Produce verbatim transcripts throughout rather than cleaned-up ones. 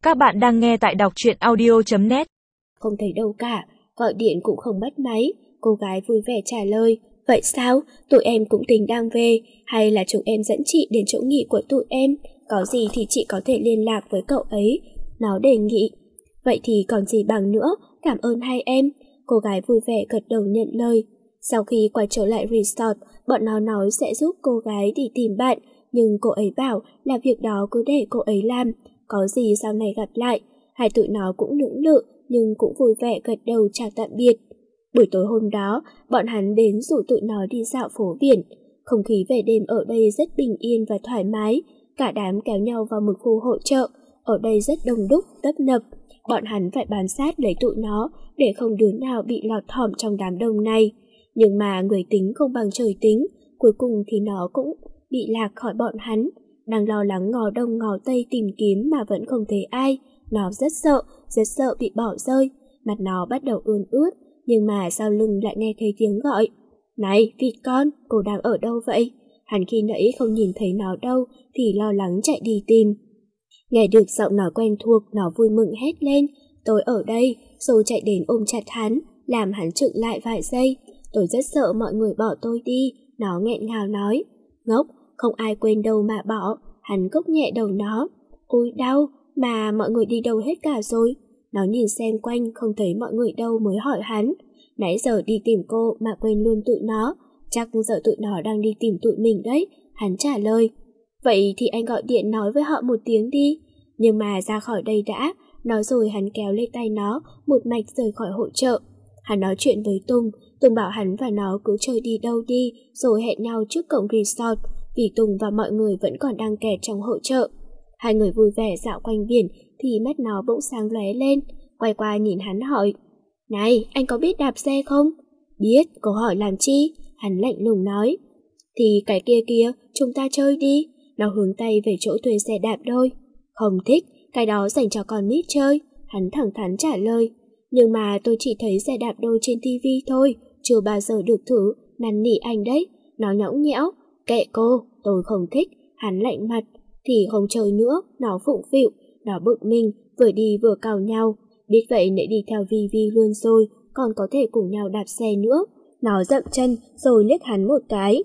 Các bạn đang nghe tại đọc truyện audio chấm net. Không thấy đâu cả, gọi điện cũng không bắt máy. Cô gái vui vẻ trả lời, vậy sao? Tụi em cũng tính đang về, hay là chúng em dẫn chị đến chỗ nghỉ của tụi em? Có gì thì chị có thể liên lạc với cậu ấy. Nó đề nghị. Vậy thì còn gì bằng nữa, cảm ơn hai em. Cô gái vui vẻ gật đầu nhận lời. Sau khi quay trở lại resort, bọn nó nói sẽ giúp cô gái đi tìm bạn, nhưng cô ấy bảo là việc đó cứ để cô ấy làm, có gì sau này gặp lại. Hai tụi nó cũng lưỡng lự nhưng cũng vui vẻ gật đầu chào tạm biệt. Buổi tối hôm đó, bọn hắn đến rủ tụi nó đi dạo phố biển. Không khí về đêm ở đây rất bình yên và thoải mái, cả đám kéo nhau vào một khu hội chợ, ở đây rất đông đúc, tấp nập. Bọn hắn phải bám sát lấy tụi nó để không đứa nào bị lọt thỏm trong đám đông này. Nhưng mà người tính không bằng trời tính, cuối cùng thì nó cũng bị lạc khỏi bọn hắn. Đang lo lắng ngó đông ngó tây tìm kiếm mà vẫn không thấy ai. Nó rất sợ, rất sợ bị bỏ rơi. Mặt nó bắt đầu ươn ướt, nhưng mà sau lưng lại nghe thấy tiếng gọi. Này, vịt con, cô đang ở đâu vậy? Hắn khi nãy không nhìn thấy nó đâu thì lo lắng chạy đi tìm. Nghe được giọng nói quen thuộc, nó vui mừng hét lên. Tôi ở đây, rồi chạy đến ôm chặt hắn, làm hắn chững lại vài giây. Tôi rất sợ mọi người bỏ tôi đi, nó nghẹn ngào nói. Ngốc, không ai quên đâu mà bỏ. Hắn cốc nhẹ đầu nó. Ôi đau, mà mọi người đi đâu hết cả rồi? Nó nhìn xem quanh không thấy mọi người đâu mới hỏi hắn. Nãy giờ đi tìm cô mà quên luôn tụi nó. Chắc giờ tụi nó đang đi tìm tụi mình đấy. Hắn trả lời. Vậy thì anh gọi điện nói với họ một tiếng đi. Nhưng mà ra khỏi đây đã. Nói rồi hắn kéo lấy tay nó, một mạch rời khỏi hội chợ. Hắn nói chuyện với Tùng. Tùng bảo hắn và nó cứ chơi đi đâu đi, rồi hẹn nhau trước cổng resort, vì Tùng và mọi người vẫn còn đang kẹt trong hội chợ. Hai người vui vẻ dạo quanh biển thì mắt nó bỗng sáng lóe lên, quay qua nhìn hắn hỏi. Này, anh có biết đạp xe không? Biết, cô hỏi làm chi? Hắn lạnh lùng nói. Thì cái kia kia, chúng ta chơi đi. Nó hướng tay về chỗ thuê xe đạp đôi. Không thích, cái đó dành cho con nít chơi. Hắn thẳng thắn trả lời. Nhưng mà tôi chỉ thấy xe đạp đôi trên tivi thôi, chưa bao giờ được thử, năn nỉ anh đấy. Nó nhõng nhẽo. Kệ cô, tôi không thích. Hắn lạnh mặt. Thì không chơi nữa, nó phụng phịu. Nó bực mình, vừa đi vừa cào nhau. Biết vậy nãy đi theo Vi Vi luôn rồi, còn có thể cùng nhau đạp xe nữa. Nó dậm chân rồi liếc hắn một cái.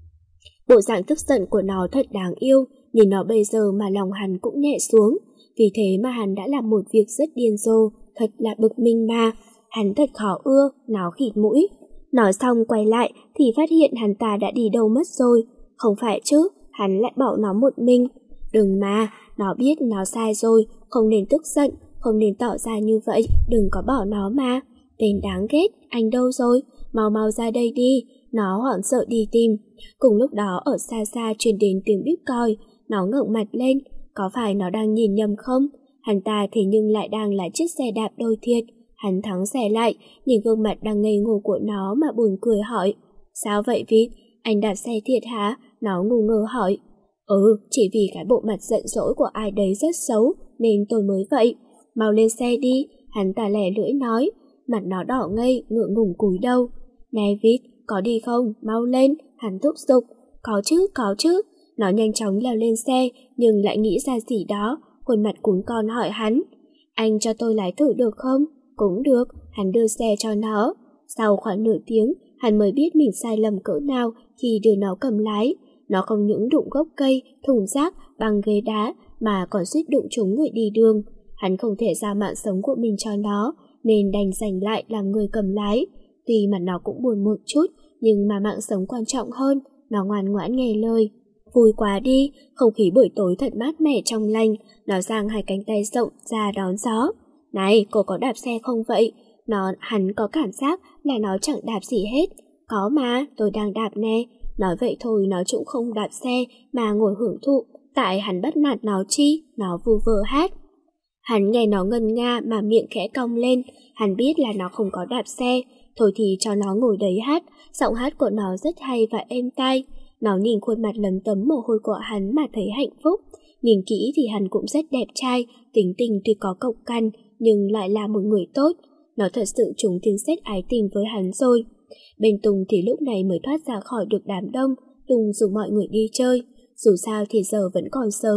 Bộ dạng tức giận của nó thật đáng yêu, nhìn nó bây giờ mà lòng hắn cũng nhẹ xuống. Vì thế mà hắn đã làm một việc rất điên rồ, thật là bực mình mà. Hắn thật khó ưa, nó khịt mũi. Nói xong quay lại thì phát hiện hắn ta đã đi đâu mất rồi. Không phải chứ, hắn lại bỏ nó một mình. Đừng mà, nó biết nó sai rồi, không nên tức giận, không nên tỏ ra như vậy, đừng có bỏ nó mà. Tên đáng ghét, anh đâu rồi? Mau mau ra đây đi. Nó hoảng sợ đi tìm. Cùng lúc đó ở xa xa truyền đến tiếng bíp còi. Nó ngẩng mặt lên. Có phải nó đang nhìn nhầm không? Hắn ta thế nhưng lại đang lái chiếc xe đạp đôi thiệt. Hắn thắng xe lại, nhìn gương mặt đang ngây ngô của nó mà buồn cười hỏi. Sao vậy Vít? Anh đạp xe thiệt hả? Nó ngu ngơ hỏi. Ừ, chỉ vì cái bộ mặt giận dỗi của ai đấy rất xấu, nên tôi mới vậy. Mau lên xe đi, hắn ta lẻ lưỡi nói. Mặt nó đỏ ngây, ngượng ngùng cúi đầu. Này Vít, có đi không? Mau lên, hắn thúc giục. Có chứ, có chứ. Nó nhanh chóng leo lên xe, nhưng lại nghĩ ra gì đó, khuôn mặt cún con hỏi hắn. Anh cho tôi lái thử được không? Cũng được, hắn đưa xe cho nó. Sau khoảng nửa tiếng, hắn mới biết mình sai lầm cỡ nào khi đưa nó cầm lái. Nó không những đụng gốc cây, thùng rác, băng ghế đá, mà còn suýt đụng trúng người đi đường. Hắn không thể giao mạng sống của mình cho nó, nên đành giành lại làm người cầm lái. Tuy mà nó cũng buồn một chút, nhưng mà mạng sống quan trọng hơn, nó ngoan ngoãn nghe lời. Vui quá đi, không khí buổi tối thật mát mẻ trong lành. Nó giang hai cánh tay rộng ra đón gió. Này, cô có đạp xe không vậy? Nó, hắn có cảm giác là nó chẳng đạp gì hết. Có mà, tôi đang đạp nè. Nói vậy thôi nó cũng không đạp xe mà ngồi hưởng thụ. Tại hắn bắt nạt nó chi, nó vu vơ hát. Hắn nghe nó ngân nga mà miệng khẽ cong lên. Hắn biết là nó không có đạp xe. Thôi thì cho nó ngồi đấy hát. Giọng hát của nó rất hay và êm tai. Nó nhìn khuôn mặt lấm tấm mồ hôi của hắn mà thấy hạnh phúc. Nhìn kỹ thì hắn cũng rất đẹp trai. Tính tình tuy có cộc cằn nhưng lại là một người tốt. Nó thật sự trúng tiếng sét ái tình với hắn rồi. Bên Tùng thì lúc này mới thoát ra khỏi được đám đông. Tùng rủ mọi người đi chơi. Dù sao thì giờ vẫn còn sớm.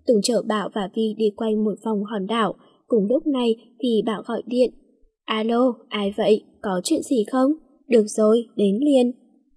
Tùng chở Bảo và Vi đi quanh một vòng hòn đảo. Cùng lúc này thì Bảo gọi điện. Alo, ai vậy? Có chuyện gì không? Được rồi, đến liền.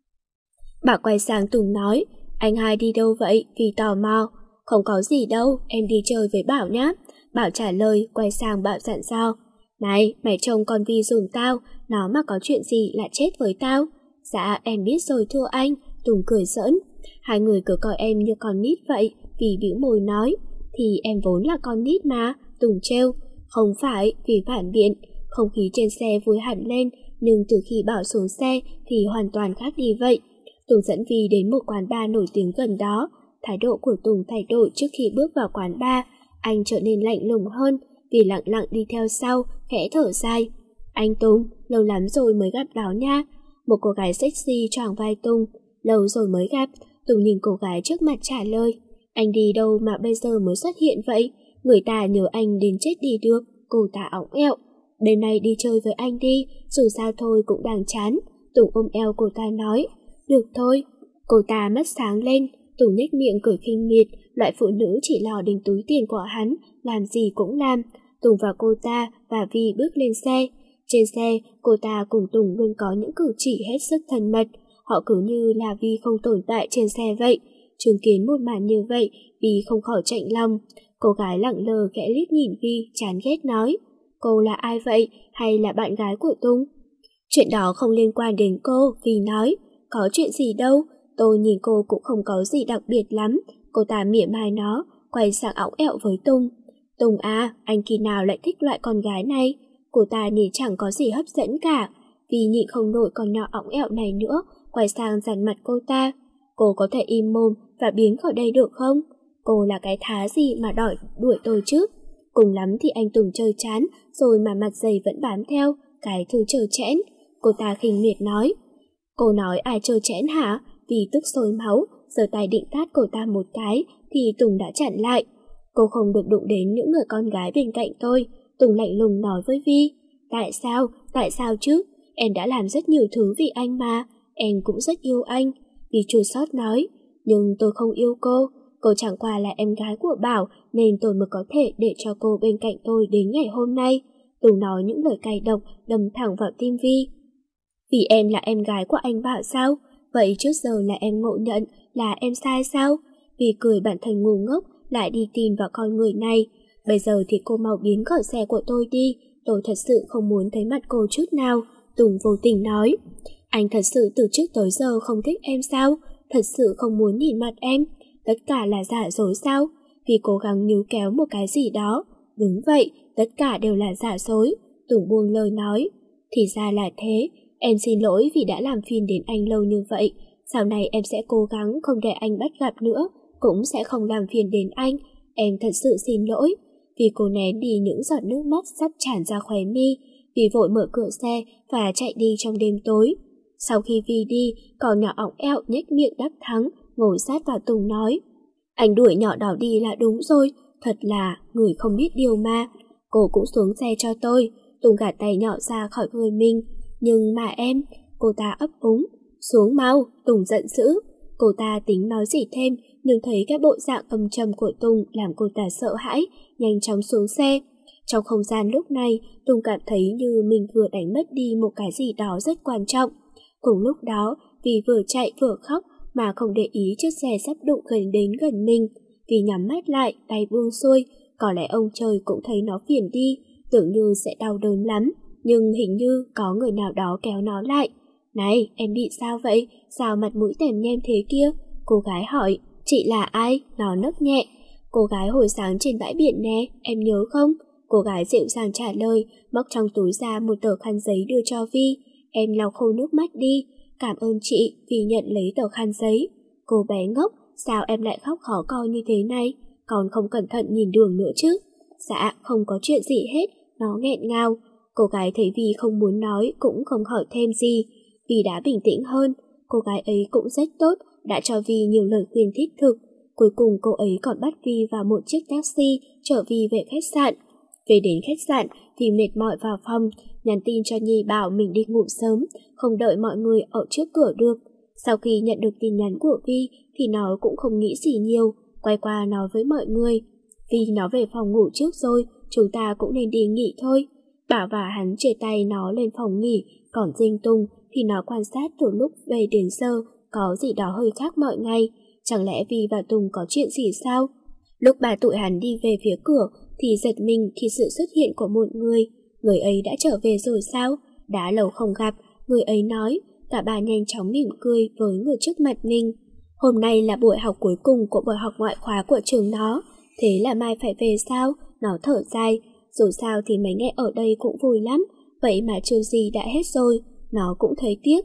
Bảo quay sang Tùng nói, anh hai đi đâu vậy? Vì tò mò. Không có gì đâu, em đi chơi với Bảo nhá. Bảo trả lời, quay sang Bảo dặn dò. Này, mày trông con Vi dùm tao, nó mà có chuyện gì lại chết với tao. Dạ, em biết rồi thưa anh. Tùng cười giỡn. Hai người cứ coi em như con nít vậy. Vì bĩu môi nói, thì em vốn là con nít mà. Tùng trêu. Không phải, vì phản biện. Không khí trên xe vui hẳn lên, nhưng từ khi Bảo xuống xe thì hoàn toàn khác đi vậy. Tùng dẫn Vi đến một quán bar nổi tiếng gần đó. Thái độ của Tùng thay đổi trước khi bước vào quán bar. Anh trở nên lạnh lùng hơn, vì lặng lặng đi theo sau, khẽ thở dài. Anh Tùng, lâu lắm rồi mới gặp đó nha. Một cô gái sexy choàng vai Tùng. Lâu rồi mới gặp. Tùng nhìn cô gái trước mặt trả lời. Anh đi đâu mà bây giờ mới xuất hiện vậy? Người ta nhớ anh đến chết đi được. Cô ta óng ẹo. Đêm nay đi chơi với anh đi, dù sao thôi cũng đang chán. Tùng ôm eo cô ta nói. Được thôi. Cô ta mắt sáng lên. Tùng nhếch miệng cười khinh miệt. Loại phụ nữ chỉ lo đến túi tiền của hắn, làm gì cũng làm. Tùng và cô ta và Vi bước lên xe. Trên xe, cô ta cùng Tùng luôn có những cử chỉ hết sức thân mật. Họ cứ như là Vi không tồn tại trên xe vậy. Chứng kiến một màn như vậy, Vi không khỏi chạnh lòng. Cô gái lặng lờ khẽ liếc nhìn Vi, chán ghét nói. Cô là ai vậy? Hay là bạn gái của Tùng? Chuyện đó không liên quan đến cô, Vi nói. Có chuyện gì đâu, tôi nhìn cô cũng không có gì đặc biệt lắm. Cô ta mỉa mai nó, quay sang óng ẹo với Tùng. Tùng à, anh khi nào lại thích loại con gái này? Cô ta nhìn chẳng có gì hấp dẫn cả. Vì nhịn không nổi con nhỏ óng ẹo này nữa, quay sang dằn mặt cô ta. Cô có thể im mồm và biến khỏi đây được không? Cô là cái thá gì mà đòi đuổi tôi chứ? Cùng lắm thì anh Tùng chơi chán, rồi mà mặt dày vẫn bám theo, cái thứ trơ trẽn. Cô ta khinh miệt nói. Cô nói ai trơ trẽn hả? Vì tức sôi máu, giơ tay định tát cô ta một cái, thì Tùng đã chặn lại. Cô không được đụng đến những người con gái bên cạnh tôi. Tùng lạnh lùng nói với Vi. Tại sao? Tại sao chứ? Em đã làm rất nhiều thứ vì anh mà. Em cũng rất yêu anh. Vi chua xót nói. Nhưng tôi không yêu cô. Cô chẳng qua là em gái của Bảo, nên tôi mới có thể để cho cô bên cạnh tôi đến ngày hôm nay. Tùng nói những lời cay độc đâm thẳng vào tim Vi. Vì em là em gái của anh Bảo sao? Vậy trước giờ là em ngộ nhận là em sai sao? Vì cười bản thân ngu ngốc lại đi tin vào con người này. Bây giờ thì cô mau biến khỏi xe của tôi đi. Tôi thật sự không muốn thấy mặt cô chút nào. Tùng vô tình nói. Anh thật sự từ trước tới giờ không thích em sao? Thật sự không muốn nhìn mặt em? Tất cả là giả dối sao? Vì cố gắng níu kéo một cái gì đó. Đúng vậy, tất cả đều là giả dối. Tùng buông lời nói. Thì ra là thế. Em xin lỗi vì đã làm phiền đến anh lâu như vậy. Sau này em sẽ cố gắng không để anh bắt gặp nữa. Cũng sẽ không làm phiền đến anh. Em thật sự xin lỗi. Vì cô nén đi những giọt nước mắt sắp tràn ra khóe mi. Vì vội mở cửa xe và chạy đi trong đêm tối. Sau khi Vi đi, con nhỏ ỏng eo nhếch miệng đắc thắng, ngồi sát vào Tùng nói. Anh đuổi nhỏ đó đi là đúng rồi. Thật là người không biết điều mà. Cô cũng xuống xe cho tôi. Tùng gạt tay nhỏ ra khỏi người mình. Nhưng mà em, cô ta ấp úng. Xuống mau, Tùng giận dữ. Cô ta tính nói gì thêm, nhưng thấy cái bộ dạng âm trầm của Tùng làm cô ta sợ hãi, nhanh chóng xuống xe. Trong không gian lúc này, Tùng cảm thấy như mình vừa đánh mất đi một cái gì đó rất quan trọng. Cùng lúc đó, vì vừa chạy vừa khóc mà không để ý chiếc xe sắp đụng gần đến gần mình. Vì nhắm mắt lại, tay buông xuôi, có lẽ ông trời cũng thấy nó phiền đi, tưởng như sẽ đau đớn lắm. Nhưng hình như có người nào đó kéo nó lại. Này, em bị sao vậy? Sao mặt mũi tèm nhem thế kia? Cô gái hỏi. Chị là ai? Nó nấc nhẹ. Cô gái hồi sáng trên bãi biển nè, em nhớ không? Cô gái dịu dàng trả lời, móc trong túi ra một tờ khăn giấy đưa cho Vi. Em lau khô nước mắt đi. Cảm ơn chị. Vi nhận lấy tờ khăn giấy. Cô bé ngốc, sao em lại khóc khó coi như thế này? Còn không cẩn thận nhìn đường nữa chứ? Dạ, không có chuyện gì hết. Nó nghẹn ngào. Cô gái thấy Vi không muốn nói cũng không hỏi thêm gì. Vi đã bình tĩnh hơn. Cô gái ấy cũng rất tốt, đã cho Vi nhiều lời khuyên thiết thực. Cuối cùng cô ấy còn bắt Vi vào một chiếc taxi chở Vi về khách sạn. Về đến khách sạn, Vi mệt mỏi vào phòng, nhắn tin cho Nhi bảo mình đi ngủ sớm, không đợi mọi người ở trước cửa được. Sau khi nhận được tin nhắn của Vi thì nó cũng không nghĩ gì nhiều, quay qua nói với mọi người. vì nó về phòng ngủ trước rồi, chúng ta cũng nên đi nghỉ thôi. Bảo và hắn chia tay nó lên phòng nghỉ, còn Dinh Tùng thì nó quan sát từ lúc về đến giờ có gì đó hơi khác mọi ngày. Chẳng lẽ Vi và Tùng có chuyện gì sao? Lúc bà tụi hắn đi về phía cửa thì giật mình khi sự xuất hiện của một người. Người ấy đã trở về rồi sao? Đã lâu không gặp, người ấy nói. Cả bà nhanh chóng mỉm cười với người trước mặt mình. Hôm nay là buổi học cuối cùng của buổi học ngoại khóa của trường nó. Thế là mai phải về sao? Nó thở dài. Dù sao thì mấy ngày ở đây cũng vui lắm. Vậy mà chưa gì đã hết rồi. Nó cũng thấy tiếc.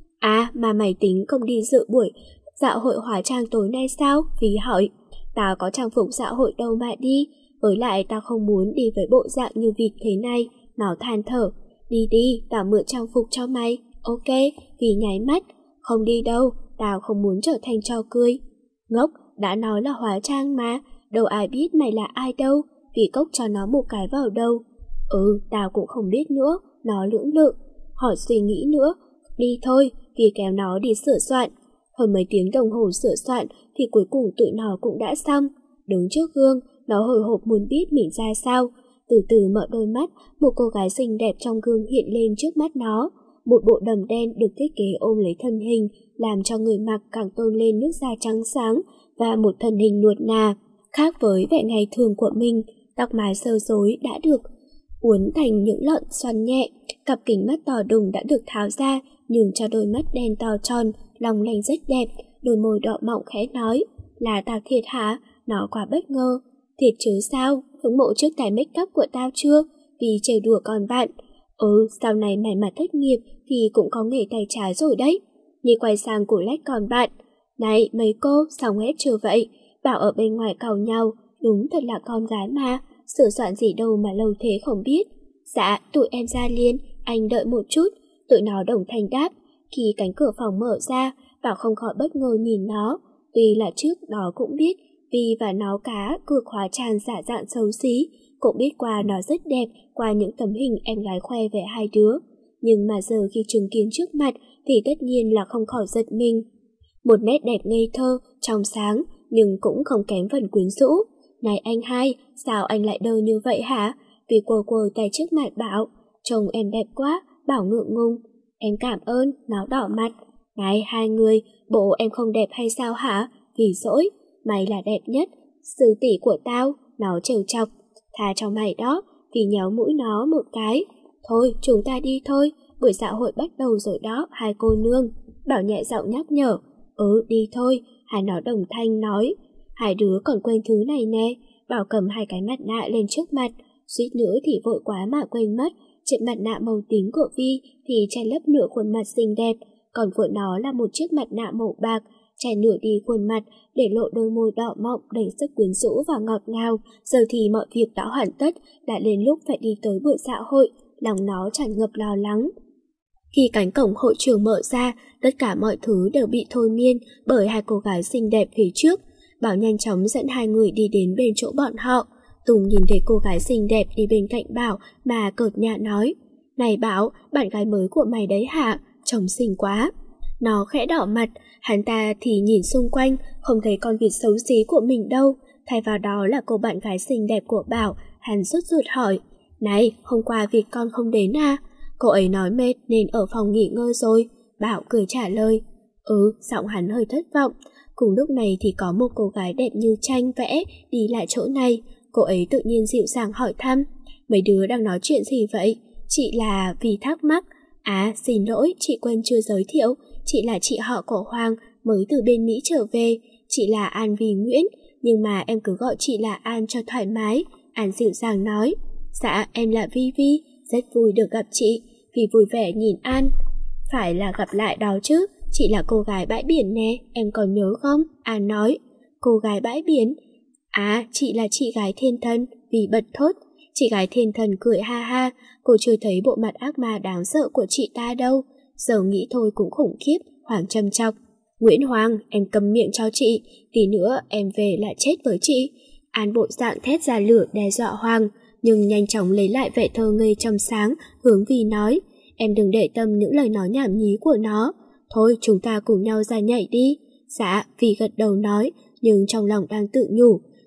À mà mày tính không đi dự buổi dạo hội hóa trang tối nay sao? Vì hỏi. Tao có trang phục dạo hội đâu mà đi. Với lại tao không muốn đi với bộ dạng như vịt thế này. Nó than thở. Đi đi, tao mượn trang phục cho mày. Ok, Vì nháy mắt. Không đi đâu, tao không muốn trở thành trò cười. Ngốc, đã nói là hóa trang mà. Đâu ai biết mày là ai đâu. Vì cốc cho nó một cái vào đầu. Ừ, tao cũng không biết nữa. Nó lưỡng lự. Hỏi suy nghĩ nữa. Đi thôi, Vì kéo nó đi sửa soạn. Hơn mấy tiếng đồng hồ sửa soạn thì cuối cùng tụi nó cũng đã xong. Đứng trước gương, nó hồi hộp muốn biết mình ra sao. Từ từ mở đôi mắt, một cô gái xinh đẹp trong gương hiện lên trước mắt nó. Một bộ đầm đen được thiết kế ôm lấy thân hình, làm cho người mặc càng tôn lên nước da trắng sáng và một thân hình nuột nà. Khác với vẻ ngày thường của mình, tóc mái sơ rối đã được uốn thành những lọn xoăn nhẹ, cặp kính mắt to đùng đã được tháo ra, nhường cho đôi mắt đen to tròn, long lanh rất đẹp. Đôi môi đỏ mọng khẽ nói, là tao thiệt hả? Nó quá bất ngờ. Thiệt chứ sao? Hứng mộ trước cái make up của tao chưa? Vì trêu đùa con bạn. Ừ, sau này mày mà thất nghiệp thì cũng có nghề tay trái rồi đấy. Nhi quay sang cổ lách con bạn. Này, mấy cô, xong hết chưa vậy? Bảo ở bên ngoài càu nhau, đúng thật là con gái mà. Sửa soạn gì đâu mà lâu thế không biết. Dạ, tụi em ra liền, anh đợi một chút. Tụi nó đồng thanh đáp. Khi cánh cửa phòng mở ra, Bảo không khỏi bất ngờ nhìn nó. Tuy là trước đó cũng biết Vi và nó cá cược hóa trang giả dạng xấu xí, cũng biết qua nó rất đẹp qua những tấm hình em gái khoe về hai đứa. Nhưng mà giờ khi chứng kiến trước mặt thì tất nhiên là không khỏi giật mình. Một nét đẹp ngây thơ, trong sáng, nhưng cũng không kém phần quyến rũ. Này anh hai, sao anh lại đơ như vậy hả? Vì quờ quờ tay trước mặt Bảo. Trông em đẹp quá, Bảo ngượng ngùng. Em cảm ơn, nó đỏ mặt. Này hai người, bộ em không đẹp hay sao hả? Vì dỗi, mày là đẹp nhất, sư tỷ của tao, nó trêu chọc. Tha cho mày đó, Vì nhéo mũi nó một cái. Thôi, chúng ta đi thôi, buổi dạ hội bắt đầu rồi đó, hai cô nương. Bảo nhẹ giọng nhắc nhở. Ừ, đi thôi, hai nó đồng thanh nói. Hai đứa còn quên thứ này nè. Bảo cầm hai cái mặt nạ lên trước mặt, suýt nữa thì vội quá mà quên mất. Chiếc mặt nạ màu tím của Vi thì che lấp nửa khuôn mặt xinh đẹp, còn của nó là một chiếc mặt nạ màu bạc, che nửa đi khuôn mặt để lộ đôi môi đỏ mọng đầy sức quyến rũ và ngọt ngào. Giờ thì mọi việc đã hoàn tất, đã đến lúc phải đi tới buổi dạ hội, lòng nó tràn ngập lo lắng. Khi cánh cổng hội trường mở ra, tất cả mọi thứ đều bị thôi miên bởi hai cô gái xinh đẹp phía trước. Bảo nhanh chóng dẫn hai người đi đến bên chỗ bọn họ. Tùng nhìn thấy cô gái xinh đẹp đi bên cạnh Bảo mà cợt nhả nói. Này Bảo, bạn gái mới của mày đấy hả? Trông xinh quá. Nó khẽ đỏ mặt, hắn ta thì nhìn xung quanh, không thấy con vịt xấu xí của mình đâu. Thay vào đó là cô bạn gái xinh đẹp của Bảo. Hắn sốt ruột hỏi. Này, hôm qua vịt con không đến à? Cô ấy nói mệt nên ở phòng nghỉ ngơi rồi. Bảo cười trả lời. Ừ, giọng hắn hơi thất vọng. Cùng lúc này thì có một cô gái đẹp như tranh vẽ đi lại chỗ này. Cô ấy tự nhiên dịu dàng hỏi thăm. Mấy đứa đang nói chuyện gì vậy? Chị là Vì thắc mắc. À, xin lỗi, chị quên chưa giới thiệu. Chị là chị họ của Hoàng, mới từ bên Mỹ trở về. Chị là An Vì Nguyễn, nhưng mà em cứ gọi chị là An cho thoải mái. An dịu dàng nói. Dạ, em là Vi Vi, rất vui được gặp chị. Vì vui vẻ nhìn An. Phải là gặp lại đó chứ, chị là cô gái bãi biển nè, em còn nhớ không? An nói. Cô gái bãi biển? À, chị là chị gái thiên thần. Vì bật thốt. Chị gái thiên thần cười ha ha. Cô chưa thấy bộ mặt ác ma đáng sợ của chị ta đâu. Giờ nghĩ thôi cũng khủng khiếp. Hoàng châm chọc. Nguyễn Hoàng, em cầm miệng cho chị. Tí nữa em về lại chết với chị. An bộ dạng thét ra lửa đe dọa Hoàng, nhưng nhanh chóng lấy lại vẻ thơ ngây trong sáng, hướng Vi nói. Em đừng để tâm những lời nói nhảm nhí của nó. Thôi chúng ta cùng nhau ra nhảy đi. Dạ, Vi gật đầu nói, nhưng trong lòng đang tự nhủ.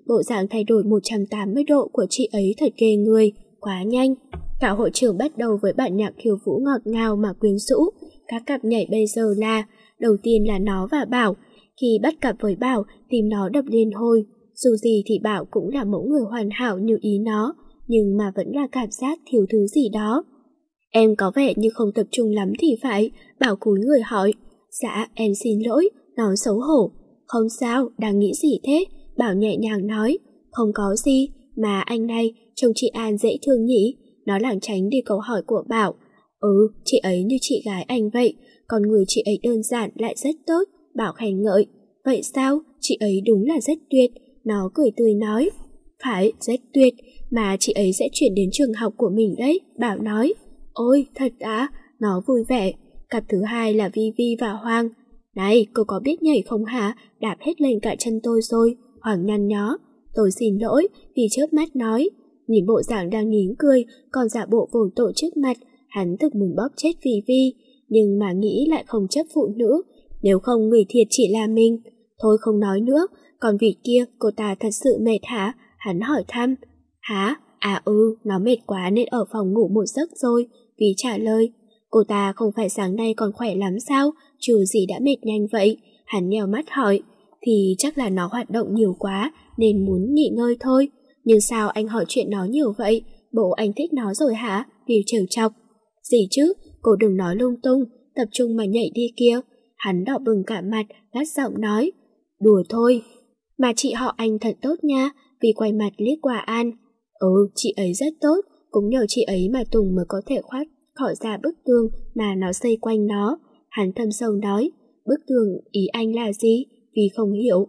bộ dạng thay đổi một trăm tám mươi độ của chị ấy thật ghê người, quá nhanh. Cả hội trường bắt đầu với bản nhạc khiêu vũ ngọt ngào mà quyến rũ. Các cặp nhảy bây giờ là, đầu tiên là nó và Bảo. Khi bắt cặp với Bảo, tim nó đập liên hồi. Dù gì thì Bảo cũng là mẫu người hoàn hảo như ý nó, nhưng mà vẫn là cảm giác thiếu thứ gì đó. Em có vẻ như không tập trung lắm thì phải, Bảo cúi người hỏi. Dạ, em xin lỗi, nó xấu hổ. Không sao, đang nghĩ gì thế? Bảo nhẹ nhàng nói. Không có gì, mà anh này, trông chị An dễ thương nhỉ? Nó lảng tránh đi câu hỏi của Bảo. Ừ, chị ấy như chị gái anh vậy, còn người chị ấy đơn giản lại rất tốt, Bảo khen ngợi. Vậy sao? Chị ấy đúng là rất tuyệt, nó cười tươi nói. Phải, rất tuyệt, mà chị ấy sẽ chuyển đến trường học của mình đấy, Bảo nói. Ôi, thật á, nó vui vẻ. Cặp thứ hai là Vi Vi và Hoàng. Này, cô có biết nhảy không hả? Đạp hết lên cả chân tôi rồi. Hoàng nhăn nhó. Tôi xin lỗi, vì chớp mắt nói. Nhìn bộ dạng đang nín cười, còn giả bộ vô tội trước mặt, hắn thực muốn bóp chết Vi Vi, nhưng mà nghĩ lại không chấp phụ nữ, nếu không người thiệt chỉ là mình. Thôi không nói nữa, còn vị kia cô ta thật sự mệt hả? Hắn hỏi thăm. Hả? À ừ, nó mệt quá nên ở phòng ngủ một giấc rồi, Vi trả lời. Cô ta không phải sáng nay còn khỏe lắm sao? Trừ gì đã mệt nhanh vậy? Hắn nheo mắt hỏi. Thì chắc là nó hoạt động nhiều quá nên muốn nghỉ ngơi thôi. Nhưng sao anh hỏi chuyện nó nhiều vậy? Bộ anh thích nó rồi hả? Vi trêu chọc. Gì chứ? Cô đừng nói lung tung, tập trung mà nhảy đi kia. Hắn đỏ bừng cả mặt, gắt giọng nói. Đùa thôi. Mà chị họ anh thật tốt nha. Vi quay mặt liếc qua An. Ừ, chị ấy rất tốt. Cũng nhờ chị ấy mà Tùng mới có thể thoát khỏi ra bức tường mà nó xây quanh nó. Hắn thâm sâu nói. Bức tường ý anh là gì? Vi không hiểu.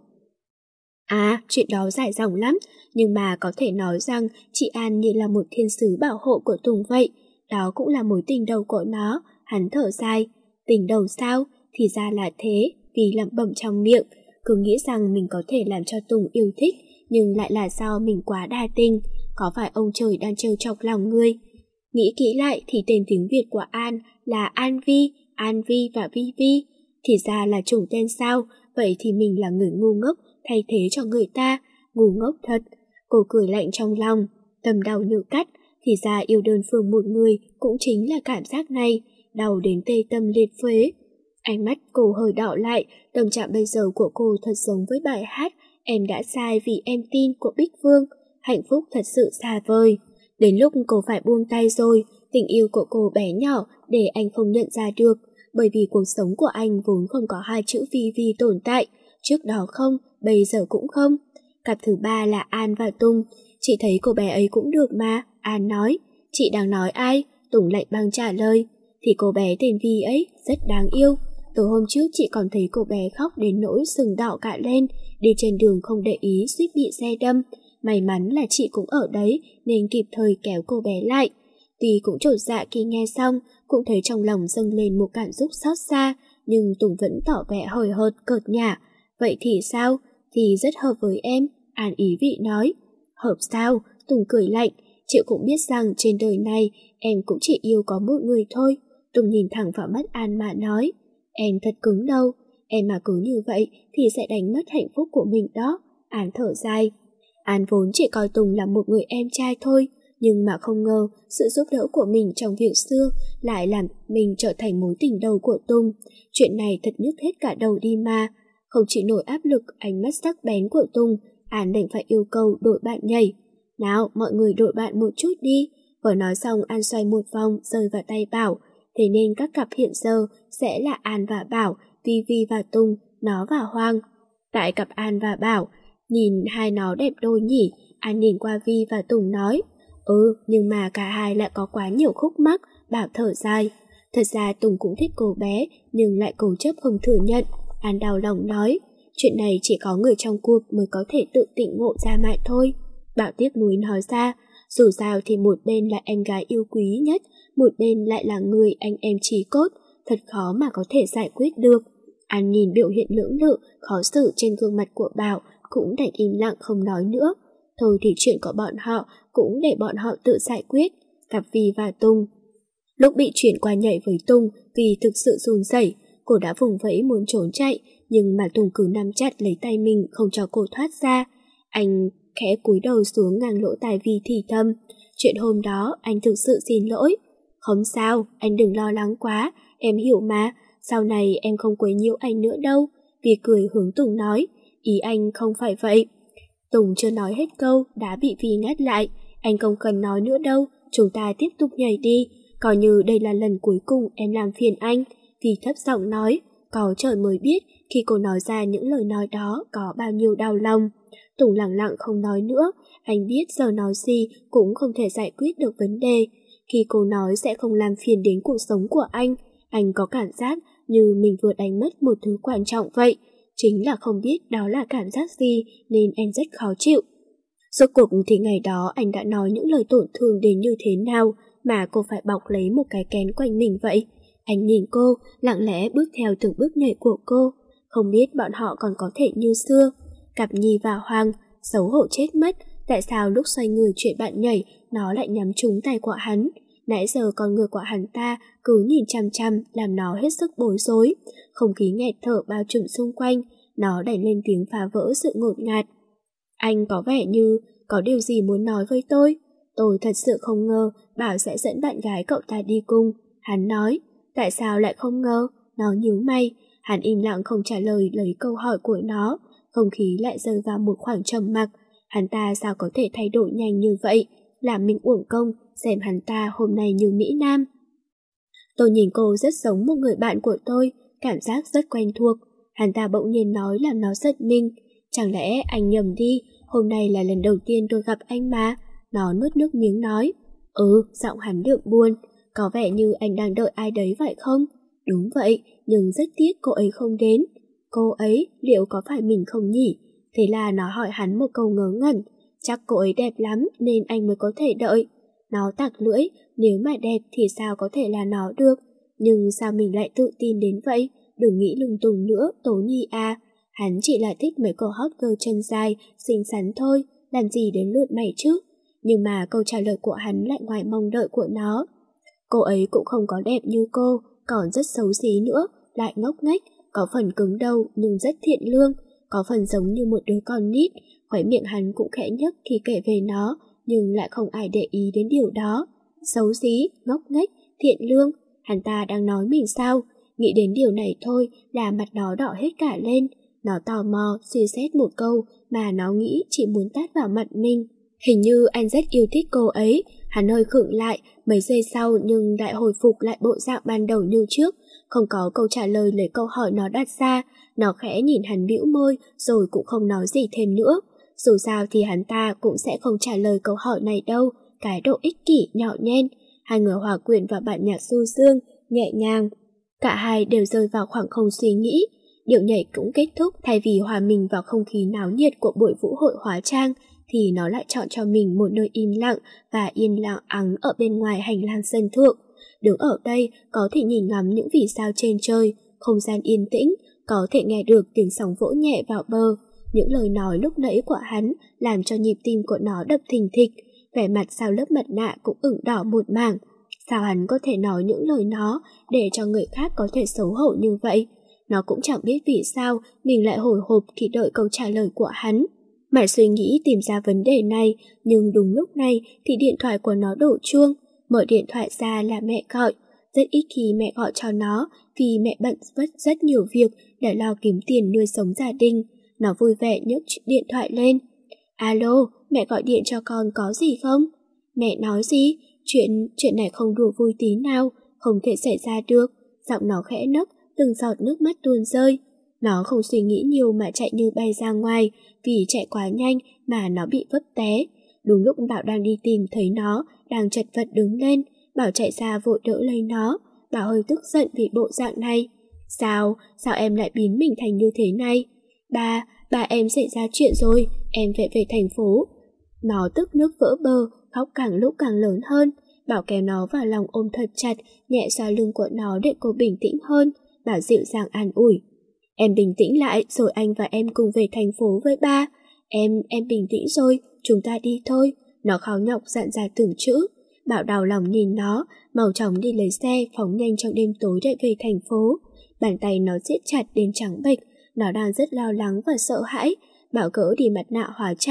À, chuyện đó dài dòng lắm, nhưng mà có thể nói rằng chị An như là một thiên sứ bảo hộ của Tùng vậy. Đó cũng là mối tình đầu của nó. Hắn thở dài. Tình đầu sao? Thì ra là thế. Vì lẩm bẩm trong miệng, cứ nghĩ rằng mình có thể làm cho Tùng yêu thích, nhưng lại là do mình quá đa tình. Có phải ông trời đang trêu chọc lòng người? Nghĩ kỹ lại thì tên tiếng Việt của An là An Vi, An Vi và Vi Vi. Thì ra là chủng tên sao? Vậy thì mình là người ngu ngốc thay thế cho người ta. Ngu ngốc thật. Cô cười lạnh trong lòng, tâm đau như cắt. Thì ra yêu đơn phương một người cũng chính là cảm giác này, đau đến tê tâm liệt phế. Ánh mắt cô hơi đỏ lại, tâm trạng bây giờ của cô thật giống với bài hát Em đã sai vì em tin của Bích Phương. Hạnh phúc thật sự xa vời. Đến lúc cô phải buông tay rồi, tình yêu của cô bé nhỏ để anh không nhận ra được, bởi vì cuộc sống của anh vốn không có hai chữ Vi Vi tồn tại, trước đó không, bây giờ cũng không. Cặp thứ ba là An và Tùng. Chị thấy cô bé ấy cũng được mà, An nói. Chị đang nói ai? Tùng lạnh băng trả lời. Thì cô bé tên Vi ấy, rất đáng yêu. Tối hôm trước chị còn thấy cô bé khóc đến nỗi sừng đỏ cả lên, đi trên đường không để ý suýt bị xe đâm. May mắn là chị cũng ở đấy nên kịp thời kéo cô bé lại. Tuy cũng chột dạ khi nghe xong, cũng thấy trong lòng dâng lên một cảm xúc xót xa, nhưng Tùng vẫn tỏ vẻ hời hợt cợt nhả. Vậy thì sao? Thì rất hợp với em, An ý vị nói. Hợp sao? Tùng cười lạnh. Chị cũng biết rằng trên đời này em cũng chỉ yêu có một người thôi. Tùng nhìn thẳng vào mắt An mà nói. Em thật cứng đâu. Em mà cứ như vậy thì sẽ đánh mất hạnh phúc của mình đó. An thở dài. An vốn chỉ coi Tùng là một người em trai thôi, nhưng mà không ngờ sự giúp đỡ của mình trong việc xưa lại làm mình trở thành mối tình đầu của Tùng. Chuyện này thật nhức hết cả đầu đi mà. Không chịu nổi áp lực ánh mắt sắc bén của Tùng, An đành phải yêu cầu đội bạn nhảy. Nào, mọi người đội bạn một chút đi. Vừa nói xong An xoay một vòng rơi vào tay Bảo. Thế nên các cặp hiện giờ sẽ là An và Bảo, Vi Vi và Tùng, nó và Hoàng. Tại cặp An và Bảo, nhìn hai nó đẹp đôi nhỉ. An nhìn qua Vi và Tùng nói. Ừ, nhưng mà cả hai lại có quá nhiều khúc mắc. Bảo thở dài. Thật ra Tùng cũng thích cô bé, nhưng lại cố chấp không thừa nhận. An đau lòng nói. Chuyện này chỉ có người trong cuộc mới có thể tự tỉnh ngộ ra mà thôi. Bảo tiếc nuối nói ra. Dù sao thì một bên là em gái yêu quý nhất, một bên lại là người anh em chí cốt. Thật khó mà có thể giải quyết được. An nhìn biểu hiện lưỡng lự, khó xử trên gương mặt của Bảo, cũng đành im lặng không nói nữa. Thôi thì chuyện của bọn họ cũng để bọn họ tự giải quyết. Cặp Vi và Tùng. Lúc bị chuyển qua nhảy với Tùng, Vi thực sự run rẩy. Cô đã vùng vẫy muốn trốn chạy, nhưng mà Tùng cứ nắm chặt lấy tay mình không cho cô thoát ra. Anh khẽ cúi đầu xuống ngang lỗ tai Vi thì thầm. Chuyện hôm đó anh thực sự xin lỗi. Không sao, anh đừng lo lắng quá, em hiểu mà, sau này em không quấy nhiễu anh nữa đâu. Vi cười hướng Tùng nói, ý anh không phải vậy. Tùng chưa nói hết câu, đã bị Vi ngắt lại. Anh không cần nói nữa đâu, chúng ta tiếp tục nhảy đi. Coi như đây là lần cuối cùng em làm phiền anh. Vi thấp giọng nói, có trời mới biết khi cô nói ra những lời nói đó có bao nhiêu đau lòng. Tùng lặng lặng không nói nữa, anh biết giờ nói gì cũng không thể giải quyết được vấn đề. Khi cô nói sẽ không làm phiền đến cuộc sống của anh, anh có cảm giác như mình vừa đánh mất một thứ quan trọng vậy. Chính là không biết đó là cảm giác gì nên em rất khó chịu. Rốt cuộc thì ngày đó anh đã nói những lời tổn thương đến như thế nào mà cô phải bọc lấy một cái kén quanh mình vậy. Anh nhìn cô, lặng lẽ bước theo từng bước nhảy của cô. Không biết bọn họ còn có thể như xưa. Cặp Nhi và Hoàng, xấu hổ chết mất. Tại sao lúc xoay người chuyện bạn nhảy, nó lại nhắm trúng tay của hắn? Nãy giờ con người của hắn ta cứ nhìn chằm chằm, làm nó hết sức bối rối. Không khí nghẹt thở bao trùm xung quanh, nó đẩy lên tiếng phá vỡ sự ngột ngạt. Anh có vẻ như có điều gì muốn nói với tôi. Tôi thật sự không ngờ Bảo sẽ dẫn bạn gái cậu ta đi cùng. Hắn nói, tại sao lại không ngờ? Nó nhíu mày. Hắn im lặng không trả lời lấy câu hỏi của nó. Không khí lại rơi vào một khoảng trầm mặc. Hắn ta sao có thể thay đổi nhanh như vậy? Làm mình uổng công xem hắn ta hôm nay như Mỹ Nam. Tôi nhìn cô rất giống một người bạn của tôi, cảm giác rất quen thuộc. Hắn ta bỗng nhiên nói làm nó giật mình. Chẳng lẽ anh nhầm đi, hôm nay là lần đầu tiên tôi gặp anh mà. Nó nuốt nước miếng nói. Ừ, giọng hắn đượm buồn. Có vẻ như anh đang đợi ai đấy vậy không? Đúng vậy, nhưng rất tiếc cô ấy không đến. Cô ấy, liệu có phải mình không nhỉ? Thế là nó hỏi hắn một câu ngớ ngẩn. Chắc cô ấy đẹp lắm nên anh mới có thể đợi. Nó tặc lưỡi, nếu mà đẹp thì sao có thể là nó được. Nhưng sao mình lại tự tin đến vậy? Đừng nghĩ lung tung nữa, Tố Nhi à. Hắn chỉ là thích mấy cô hot girl chân dài, xinh xắn thôi, làm gì đến lượt mày chứ? Nhưng mà câu trả lời của hắn lại ngoài mong đợi của nó. Cô ấy cũng không có đẹp như cô, còn rất xấu xí nữa, lại ngốc nghếch, có phần cứng đầu nhưng rất thiện lương, có phần giống như một đứa con nít. Khóe miệng hắn cũng khẽ nhếch khi kể về nó, nhưng lại không ai để ý đến điều đó. Xấu xí, ngốc nghếch, thiện lương, hắn ta đang nói mình sao? Nghĩ đến điều này thôi là mặt nó đỏ hết cả lên. Nó tò mò suy xét một câu mà nó nghĩ chỉ muốn tát vào mặt mình. Hình như anh rất yêu thích cô ấy. Hắn hơi khựng lại mấy giây sau nhưng lại hồi phục lại bộ dạng ban đầu như trước. Không có câu trả lời lấy câu hỏi nó đặt ra. Nó khẽ nhìn hắn bĩu môi rồi cũng không nói gì thêm nữa. Dù sao thì hắn ta cũng sẽ không trả lời câu hỏi này đâu. Cái độ ích kỷ nhỏ nhen. Hai người hòa quyện vào bản nhạc du dương, nhẹ nhàng. Cả hai đều rơi vào khoảng không suy nghĩ. Điệu nhảy cũng kết thúc, thay vì hòa mình vào không khí náo nhiệt của buổi vũ hội hóa trang, thì nó lại chọn cho mình một nơi im lặng và yên lặng ắng ở bên ngoài hành lang sân thượng. Đứng ở đây có thể nhìn ngắm những vì sao trên trời, không gian yên tĩnh, có thể nghe được tiếng sóng vỗ nhẹ vào bờ. Những lời nói lúc nãy của hắn làm cho nhịp tim của nó đập thình thịch, vẻ mặt sau lớp mặt nạ cũng ửng đỏ một mảng. Sao hắn có thể nói những lời nó để cho người khác có thể xấu hổ như vậy? Nó cũng chẳng biết vì sao mình lại hồi hộp khi đợi câu trả lời của hắn. Mải suy nghĩ tìm ra vấn đề này, nhưng đúng lúc này thì điện thoại của nó đổ chuông. Mở điện thoại ra là mẹ gọi. Rất ít khi mẹ gọi cho nó vì mẹ bận vất rất nhiều việc để lo kiếm tiền nuôi sống gia đình. Nó vui vẻ nhấc điện thoại lên. Alo, mẹ gọi điện cho con có gì không? Mẹ nói gì? Chuyện, chuyện này không đùa vui tí nào, không thể xảy ra được. Giọng nó khẽ nấc, từng giọt nước mắt tuôn rơi. Nó không suy nghĩ nhiều mà chạy như bay ra ngoài, vì chạy quá nhanh mà nó bị vấp té. Đúng lúc Bảo đang đi tìm thấy nó, đang chật vật đứng lên, Bảo chạy ra vội đỡ lấy nó. Bảo hơi tức giận vì bộ dạng này. Sao, sao em lại biến mình thành như thế này? Ba, ba em xảy ra chuyện rồi, em phải về thành phố. Nó tức nước vỡ bờ, khóc càng lúc càng lớn hơn. Bảo kéo nó vào lòng ôm thật chặt, nhẹ xoa lưng của nó để cô bình tĩnh hơn. Bảo dịu dàng an ủi. Em bình tĩnh lại rồi anh và em cùng về thành phố với ba. Em, em bình tĩnh rồi, chúng ta đi thôi. Nó khó nhọc dặn ra từng chữ. Bảo đau lòng nhìn nó, mau chóng đi lấy xe, phóng nhanh trong đêm tối để về thành phố. Bàn tay nó siết chặt đến trắng bệch, nó đang rất lo lắng và sợ hãi. Bảo gỡ đi mặt nạ hóa trang,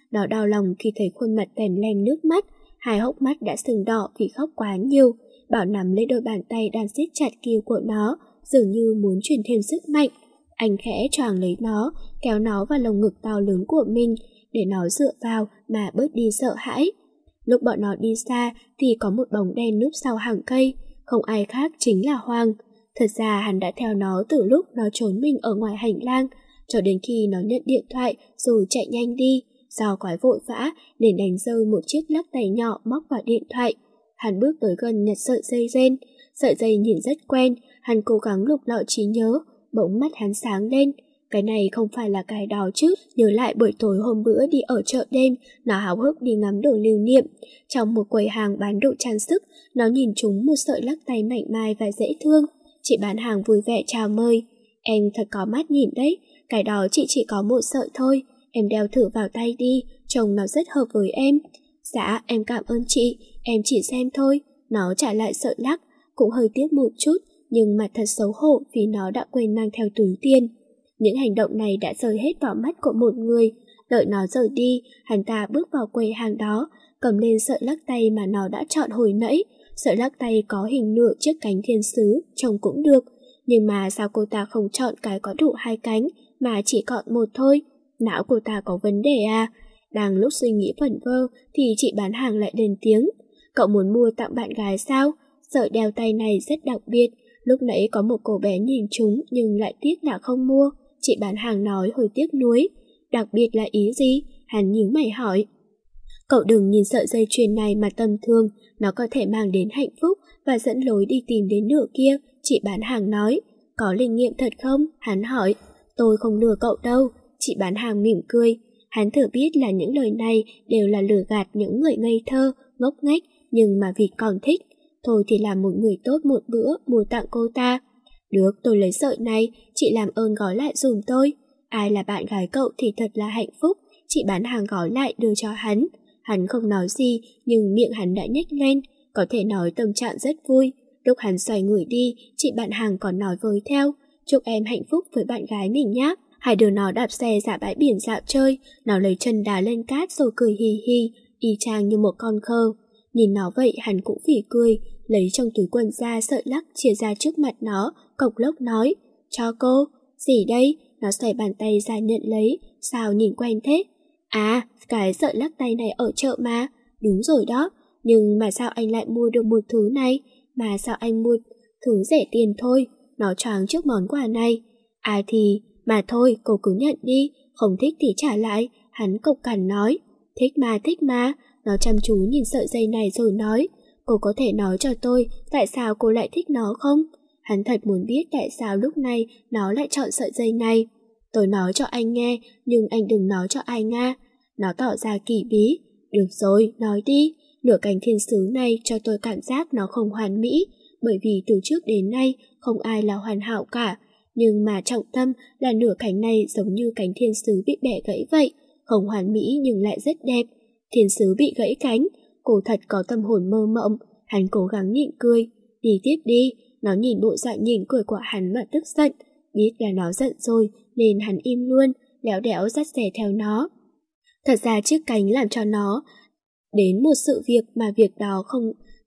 Nó đau lòng khi thấy khuôn mặt tèm lem nước mắt, hai hốc mắt đã sưng đỏ vì khóc quá nhiều. Bảo nắm lấy đôi bàn tay đang siết chặt kia của nó, dường như muốn truyền thêm sức mạnh. Anh khẽ choàng lấy nó, kéo nó vào lồng ngực to lớn của mình, để nó dựa vào mà bớt đi sợ hãi. Lúc bọn nó đi xa thì có một bóng đen núp sau hàng cây, không ai khác chính là Hoàng. Thật ra hắn đã theo nó từ lúc nó trốn mình ở ngoài hành lang, cho đến khi nó nhận điện thoại rồi chạy nhanh đi. Do quái vội vã nên đánh rơi một chiếc lắc tay nhỏ móc vào điện thoại. Hắn bước tới gần nhặt sợi dây ren. Sợi dây nhìn rất quen, hắn cố gắng lục lọi trí nhớ, bỗng mắt hắn sáng lên. Cái này không phải là cái đó chứ. Nhớ lại buổi tối hôm bữa đi ở chợ đêm, nó háo hức đi ngắm đồ lưu niệm. Trong một quầy hàng bán đồ trang sức, nó nhìn trúng một sợi lắc tay mảnh mai và dễ thương. Chị bán hàng vui vẻ chào mời. Em thật có mắt nhìn đấy, cái đó chị chỉ có một sợi thôi. Em đeo thử vào tay đi, trông nó rất hợp với em. Dạ, em cảm ơn chị, em chỉ xem thôi. Nó trả lại sợi lắc, cũng hơi tiếc một chút, nhưng mà thật xấu hổ vì nó đã quên mang theo túi tiền. Những hành động này đã rơi hết vào mắt của một người. Đợi nó rời đi, hắn ta bước vào quầy hàng đó, cầm lên sợi lắc tay mà nó đã chọn hồi nãy. Sợi lắc tay có hình nửa chiếc cánh thiên sứ, trông cũng được. Nhưng mà sao cô ta không chọn cái có đủ hai cánh, mà chỉ chọn một thôi? Não cô ta có vấn đề à? Đang lúc suy nghĩ vẩn vơ thì chị bán hàng lại lên tiếng. Cậu muốn mua tặng bạn gái sao? Sợi đeo tay này rất đặc biệt. Lúc nãy có một cô bé nhìn chúng nhưng lại tiếc là không mua. Chị bán hàng nói hơi tiếc nuối. Đặc biệt là ý gì? Hắn nhíu mày hỏi. Cậu đừng nhìn sợi dây chuyền này mà tầm thường, nó có thể mang đến hạnh phúc và dẫn lối đi tìm đến nửa kia, chị bán hàng nói. Có linh nghiệm thật không? Hắn hỏi. Tôi không lừa cậu đâu. Chị bán hàng mỉm cười. Hắn thừa biết là những lời này đều là lừa gạt những người ngây thơ, ngốc nghếch, nhưng mà vì còn thích. Thôi thì làm một người tốt một bữa mua tặng cô ta. Được, tôi lấy sợi này, chị làm ơn gói lại dùm tôi. Ai là bạn gái cậu thì thật là hạnh phúc. Chị bán hàng gói lại đưa cho hắn. Hắn không nói gì, nhưng miệng hắn đã nhếch lên, có thể nói tâm trạng rất vui. Lúc hắn xoay người đi, chị bạn hàng còn nói với theo. Chúc em hạnh phúc với bạn gái mình nhé. Hai đứa nó đạp xe ra bãi biển dạo chơi, nó lấy chân đá lên cát rồi cười hì hì, y chang như một con khờ. Nhìn nó vậy hắn cũng phỉ cười, lấy trong túi quần ra sợi lắc chia ra trước mặt nó, cộc lốc nói. Cho cô. Gì đây? Nó xòe bàn tay ra nhận lấy, sao nhìn quen thế? À, cái sợi lắc tay này ở chợ mà. Đúng rồi đó, nhưng mà sao anh lại mua được một thứ này? Mà sao anh mua thứ rẻ tiền thôi? Nó choáng trước món quà này. À thì, mà thôi, cô cứ nhận đi, không thích thì trả lại. Hắn cộc cằn nói. Thích mà, thích mà. Nó chăm chú nhìn sợi dây này rồi nói. Cô có thể nói cho tôi tại sao cô lại thích nó không? Hắn thật muốn biết tại sao lúc này nó lại chọn sợi dây này. Tôi nói cho anh nghe, nhưng anh đừng nói cho ai nghe. Nó tỏ ra kỳ bí. Được rồi, nói đi. Nửa cánh thiên sứ này cho tôi cảm giác nó không hoàn mỹ, bởi vì từ trước đến nay không ai là hoàn hảo cả. Nhưng mà trọng tâm là nửa cánh này giống như cánh thiên sứ bị bẻ gãy vậy, không hoàn mỹ nhưng lại rất đẹp. Thiên sứ bị gãy cánh, cô thật có tâm hồn mơ mộng. Hắn cố gắng nhịn cười. Đi tiếp đi. Nó nhìn bộ dạng nhìn cười của hắn mà tức giận. Biết là nó giận rồi nên hắn im luôn, léo đéo dắt xe theo nó. Thật ra chiếc cánh làm cho nó đến một sự việc mà việc đó không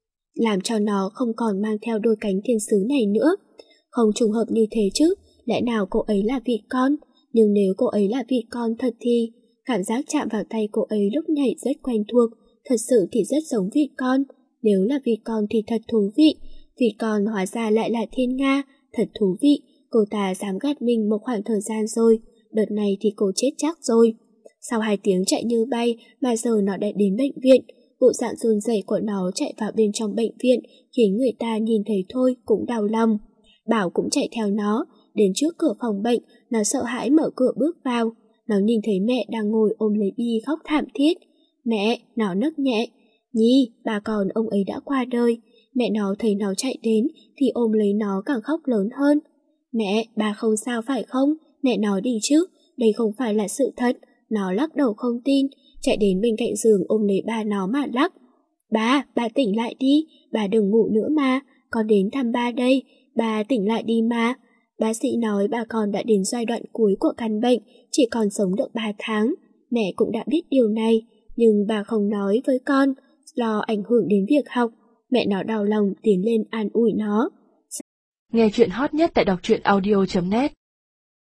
làm cho nó không còn mang theo đôi cánh thiên sứ này nữa. Không trùng hợp như thế chứ, lẽ nào cô ấy là vịt con? Nhưng nếu cô ấy là vịt con thật thì cảm giác chạm vào tay cô ấy lúc nhảy rất quen thuộc, thật sự thì rất giống vịt con. Nếu là vịt con thì thật thú vị. Vịt con hóa ra lại là Thiên Nga, thật thú vị. Cô ta dám gạt mình một khoảng thời gian rồi, đợt này thì cô chết chắc rồi. Sau hai tiếng chạy như bay mà giờ nó đã đến bệnh viện. Bộ dạng run rẩy của nó chạy vào bên trong bệnh viện khiến người ta nhìn thấy thôi cũng đau lòng. Bảo cũng chạy theo nó, đến trước cửa phòng bệnh, nó sợ hãi mở cửa bước vào. Nó nhìn thấy mẹ đang ngồi ôm lấy Bi khóc thảm thiết. Mẹ, nó nấc nhẹ. Nhi, bà còn ông ấy đã qua đời. Mẹ nó thấy nó chạy đến thì ôm lấy nó càng khóc lớn hơn. Mẹ, bà không sao phải không? Mẹ nói đi chứ, đây không phải là sự thật. Nó lắc đầu không tin, chạy đến bên cạnh giường ôm lấy ba nó mà lắc. Ba, bà tỉnh lại đi, bà đừng ngủ nữa mà, con đến thăm ba đây, bà tỉnh lại đi mà. Bác sĩ nói bà con đã đến giai đoạn cuối của căn bệnh, chỉ còn sống được ba tháng. mẹ cũng đã biết điều này, nhưng bà không nói với con, lo ảnh hưởng đến việc học. Mẹ nó đau lòng tiến lên an ủi nó. Nghe chuyện hot nhất tại đọc truyện audio chấm net.